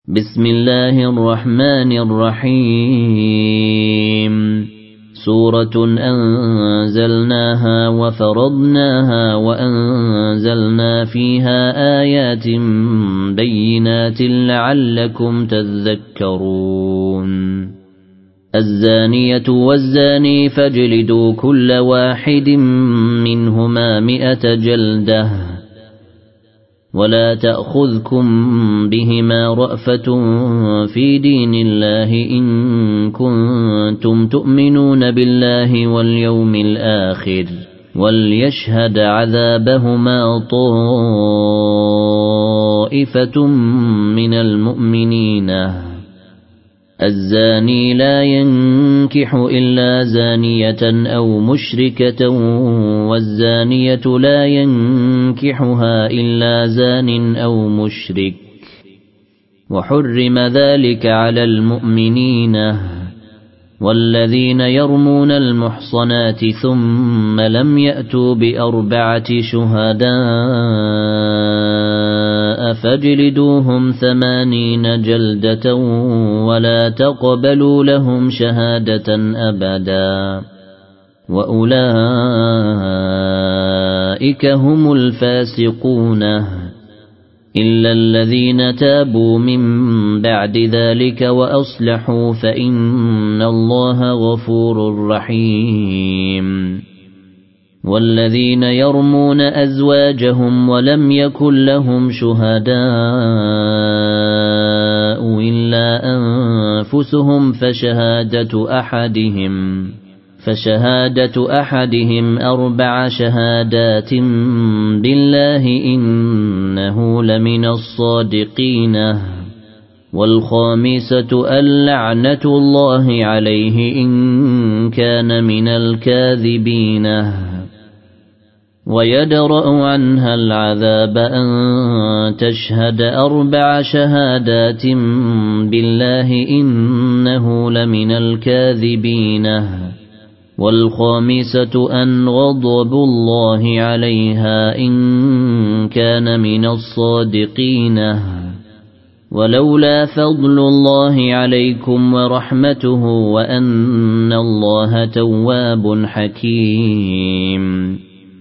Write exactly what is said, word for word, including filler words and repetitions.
بسم الله الرحمن الرحيم سورة أنزلناها وفرضناها وأنزلنا فيها آيات بينات لعلكم تذكرون الزانية والزاني فاجلدوا كل واحد منهما مئة جلدة ولا تأخذكم بهما رأفة في دين الله إن كنتم تؤمنون بالله واليوم الآخر وليشهد عذابهما طائفة من المؤمنين الزاني لا ينكح إلا زانية أو مشركة والزانية لا ينكحها إلا زان أو مشرك وحرم ذلك على المؤمنين والذين يرمون المحصنات ثم لم يأتوا بأربعة شهداء فاجلدوهم ثمانين جلدة ولا تقبلوا لهم شهادة أبدا وأولئك هم الفاسقون إلا الذين تابوا من بعد ذلك وأصلحوا فإن الله غفور رحيم والذين يرمون أزواجهم ولم يكن لهم شهداء إلا أنفسهم فشهادة أحدهم فشهادة أحدهم أربع شهادات بالله إنه لمن الصادقين والخامسة اللعنة الله عليه إن كان من الكاذبين ويدرأ عنها العذاب أن تشهد أربع شهادات بالله إنه لمن الكاذبين والخامسة أن غضب الله عليها إن كان من الصادقين ولولا فضل الله عليكم ورحمته وأن الله تواب حكيم